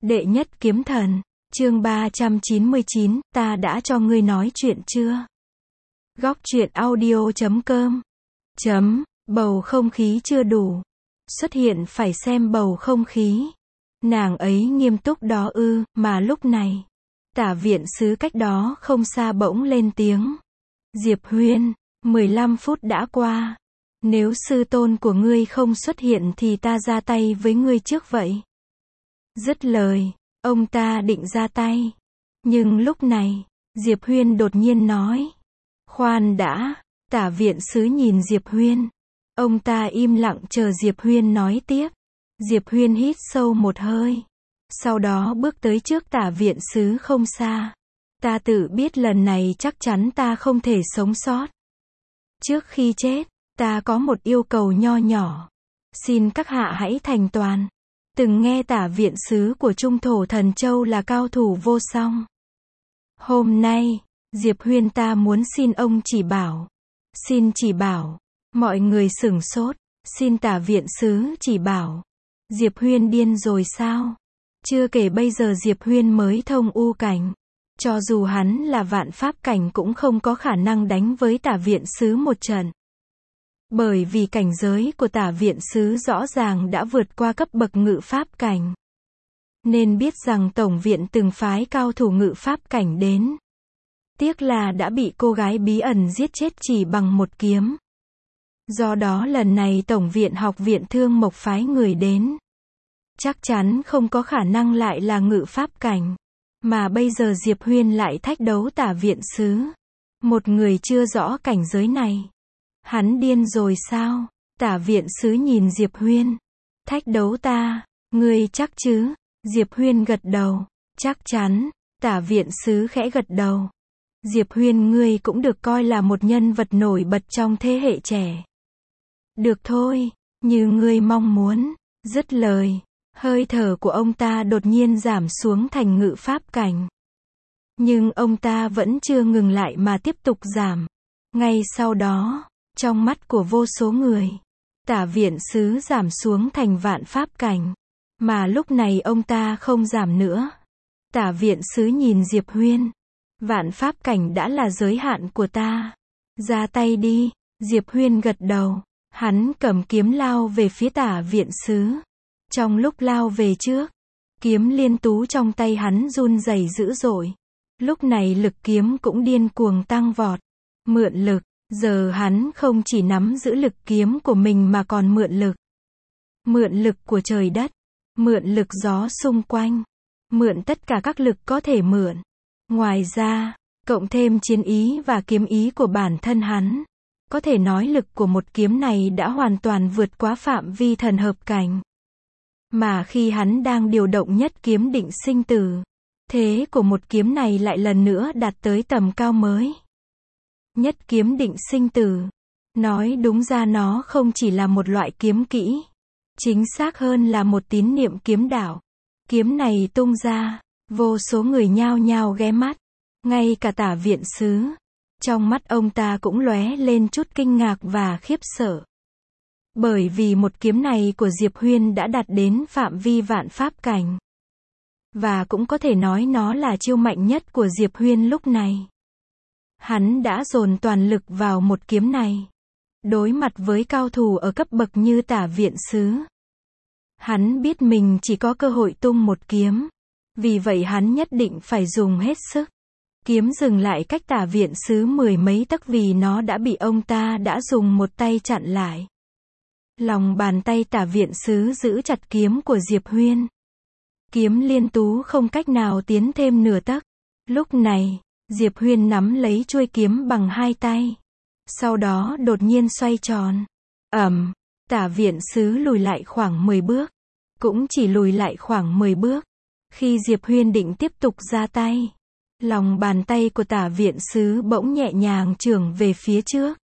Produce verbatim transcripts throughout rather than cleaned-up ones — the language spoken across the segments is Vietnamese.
Đệ nhất kiếm thần, chương ba trăm chín mươi chín, ta đã cho ngươi nói chuyện chưa? Góc truyện audio chấm com. Chấm, bầu không khí chưa đủ. Xuất hiện phải xem bầu không khí. Nàng ấy nghiêm túc đó ư, mà lúc này, Tả viện sứ cách đó không xa bỗng lên tiếng. Diệp Huyên, mười lăm phút đã qua. Nếu sư tôn của ngươi không xuất hiện thì ta ra tay với ngươi trước vậy. Dứt lời, ông ta định ra tay. Nhưng lúc này, Diệp Huyên đột nhiên nói. Khoan đã, Tả viện sứ nhìn Diệp Huyên. Ông ta im lặng chờ Diệp Huyên nói tiếp. Diệp Huyên hít sâu một hơi. Sau đó bước tới trước Tả viện sứ không xa. Ta tự biết lần này chắc chắn ta không thể sống sót. Trước khi chết, ta có một yêu cầu nho nhỏ. Xin các hạ hãy thành toàn. Từng nghe Tả viện sứ của Trung Thổ Thần Châu là cao thủ vô song. Hôm nay, Diệp Huyên ta muốn xin ông chỉ bảo. Xin chỉ bảo. Mọi người sửng sốt. Xin Tả viện sứ chỉ bảo. Diệp Huyên điên rồi sao? Chưa kể bây giờ Diệp Huyên mới thông u cảnh. Cho dù hắn là vạn pháp cảnh cũng không có khả năng đánh với Tả viện sứ một trận. Bởi vì cảnh giới của Tả viện sứ rõ ràng đã vượt qua cấp bậc ngự pháp cảnh. Nên biết rằng tổng viện từng phái cao thủ ngự pháp cảnh đến. Tiếc là đã bị cô gái bí ẩn giết chết chỉ bằng một kiếm. Do đó lần này tổng viện học viện Thương Mộc phái người đến. Chắc chắn không có khả năng lại là ngự pháp cảnh. Mà bây giờ Diệp Huyên lại thách đấu Tả viện sứ. Một người chưa rõ cảnh giới này. Hắn điên rồi sao? Tả viện sứ nhìn Diệp Huyên. Thách đấu ta, ngươi chắc chứ? Diệp Huyên gật đầu. Chắc chắn. Tả viện sứ khẽ gật đầu. Diệp Huyên ngươi cũng được coi là một nhân vật nổi bật trong thế hệ trẻ. Được thôi, như ngươi mong muốn. Dứt lời, hơi thở của ông ta đột nhiên giảm xuống thành ngự pháp cảnh. Nhưng ông ta vẫn chưa ngừng lại mà tiếp tục giảm. Ngay sau đó, trong mắt của vô số người, Tả viện sứ giảm xuống thành vạn pháp cảnh. Mà lúc này ông ta không giảm nữa. Tả viện sứ nhìn Diệp Huyên. Vạn pháp cảnh đã là giới hạn của ta. Ra tay đi. Diệp Huyên gật đầu. Hắn cầm kiếm lao về phía Tả viện sứ. Trong lúc lao về trước, kiếm liên tú trong tay hắn run rẩy dữ dội. Lúc này lực kiếm cũng điên cuồng tăng vọt. Mượn lực. Giờ hắn không chỉ nắm giữ lực kiếm của mình mà còn mượn lực. Mượn lực của trời đất. Mượn lực gió xung quanh. Mượn tất cả các lực có thể mượn. Ngoài ra, cộng thêm chiến ý và kiếm ý của bản thân hắn. Có thể nói lực của một kiếm này đã hoàn toàn vượt quá phạm vi thần hợp cảnh. Mà khi hắn đang điều động nhất kiếm định sinh tử, thế của một kiếm này lại lần nữa đạt tới tầm cao mới. Nhất kiếm định sinh tử. Nói đúng ra nó không chỉ là một loại kiếm kỹ. Chính xác hơn là một tín niệm kiếm đạo. Kiếm này tung ra, vô số người nhao nhao ghé mắt. Ngay cả Tả viện sứ. Trong mắt ông ta cũng lóe lên chút kinh ngạc và khiếp sợ. Bởi vì một kiếm này của Diệp Huyên đã đạt đến phạm vi vạn pháp cảnh. Và cũng có thể nói nó là chiêu mạnh nhất của Diệp Huyên lúc này. Hắn đã dồn toàn lực vào một kiếm này. Đối mặt với cao thủ ở cấp bậc như Tả viện sứ. Hắn biết mình chỉ có cơ hội tung một kiếm. Vì vậy hắn nhất định phải dùng hết sức. Kiếm dừng lại cách Tả viện sứ mười mấy tấc vì nó đã bị ông ta đã dùng một tay chặn lại. Lòng bàn tay Tả viện sứ giữ chặt kiếm của Diệp Huyên. Kiếm liên tú không cách nào tiến thêm nửa tấc. Lúc này, Diệp Huyên nắm lấy chuôi kiếm bằng hai tay. Sau đó đột nhiên xoay tròn. Ầm, Tả viện sứ lùi lại khoảng mười bước. Cũng chỉ lùi lại khoảng mười bước. Khi Diệp Huyên định tiếp tục ra tay, lòng bàn tay của Tả viện sứ bỗng nhẹ nhàng chưởng về phía trước.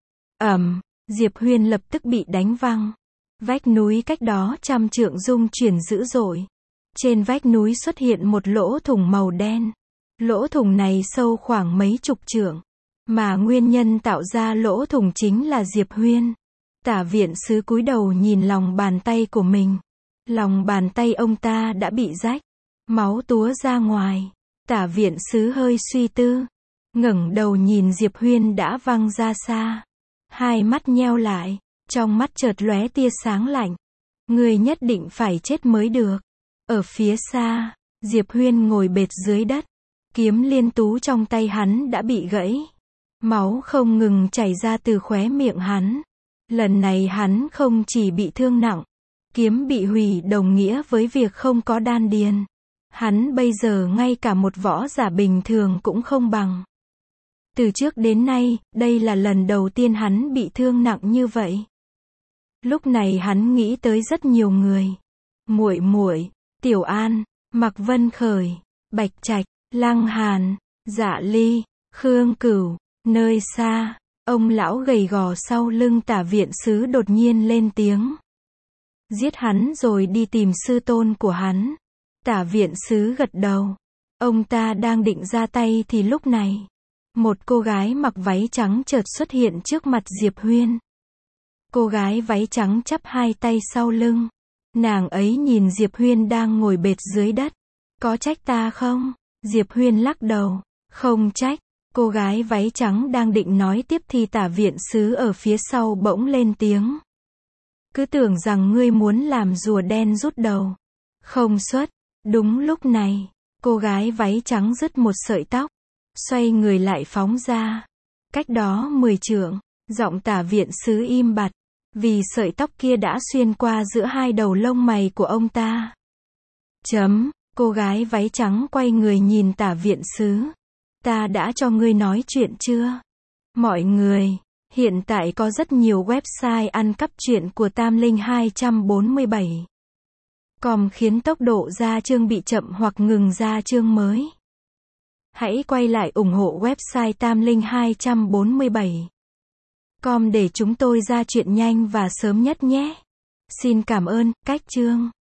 Ầm, Diệp Huyên lập tức bị đánh văng. Vách núi cách đó trăm trượng rung chuyển dữ dội. Trên vách núi xuất hiện một lỗ thủng màu đen. Lỗ thủng này sâu khoảng mấy chục trượng. Mà nguyên nhân tạo ra lỗ thủng chính là Diệp Huyên. Tả viện sứ cúi đầu nhìn lòng bàn tay của mình. Lòng bàn tay ông ta đã bị rách. máu túa ra ngoài. Tả viện sứ hơi suy tư, ngẩng đầu nhìn Diệp Huyên đã văng ra xa. Hai mắt nheo lại, trong mắt chợt lóe tia sáng lạnh. Ngươi nhất định phải chết mới được. Ở phía xa, Diệp Huyên ngồi bệt dưới đất. Kiếm liên tú trong tay hắn đã bị gãy. Máu không ngừng chảy ra từ khóe miệng hắn. Lần này hắn không chỉ bị thương nặng. Kiếm bị hủy đồng nghĩa với việc không có đan điền. Hắn bây giờ ngay cả một võ giả bình thường cũng không bằng. Từ trước đến nay, đây là lần đầu tiên hắn bị thương nặng như vậy. Lúc này hắn nghĩ tới rất nhiều người. Muội muội, Tiểu An, Mạc Vân Khởi, Bạch Trạch, Lăng Hàn, Dạ Ly, Khương Cửu. Nơi xa, ông lão gầy gò sau lưng Tả viện sứ đột nhiên lên tiếng. Giết hắn rồi đi tìm sư tôn của hắn. Tả viện sứ gật đầu. Ông ta đang định ra tay thì lúc này, một cô gái mặc váy trắng chợt xuất hiện trước mặt Diệp Huyên. Cô gái váy trắng chắp hai tay sau lưng. Nàng ấy nhìn Diệp Huyên đang ngồi bệt dưới đất. Có trách ta không? Diệp Huyên lắc đầu. Không trách. Cô gái váy trắng đang định nói tiếp thì Tả viện sứ ở phía sau bỗng lên tiếng. Cứ tưởng rằng ngươi muốn làm rùa đen rút đầu. Không xuất. Đúng lúc này, cô gái váy trắng rứt một sợi tóc. Xoay người lại phóng ra. Cách đó mười trượng, giọng Tả viện sứ im bặt. Vì sợi tóc kia đã xuyên qua giữa hai đầu lông mày của ông ta. Chấm, cô gái váy trắng quay người nhìn Tả viện sứ. Ta đã cho ngươi nói chuyện chưa? Mọi người, hiện tại có rất nhiều website ăn cắp truyện của Tam Linh hai bốn bảy. Com khiến tốc độ ra chương bị chậm hoặc ngừng ra chương mới. Hãy quay lại ủng hộ website Tam Linh hai bốn bảy. Com để chúng tôi ra chuyện nhanh và sớm nhất nhé. Xin cảm ơn, cách chương.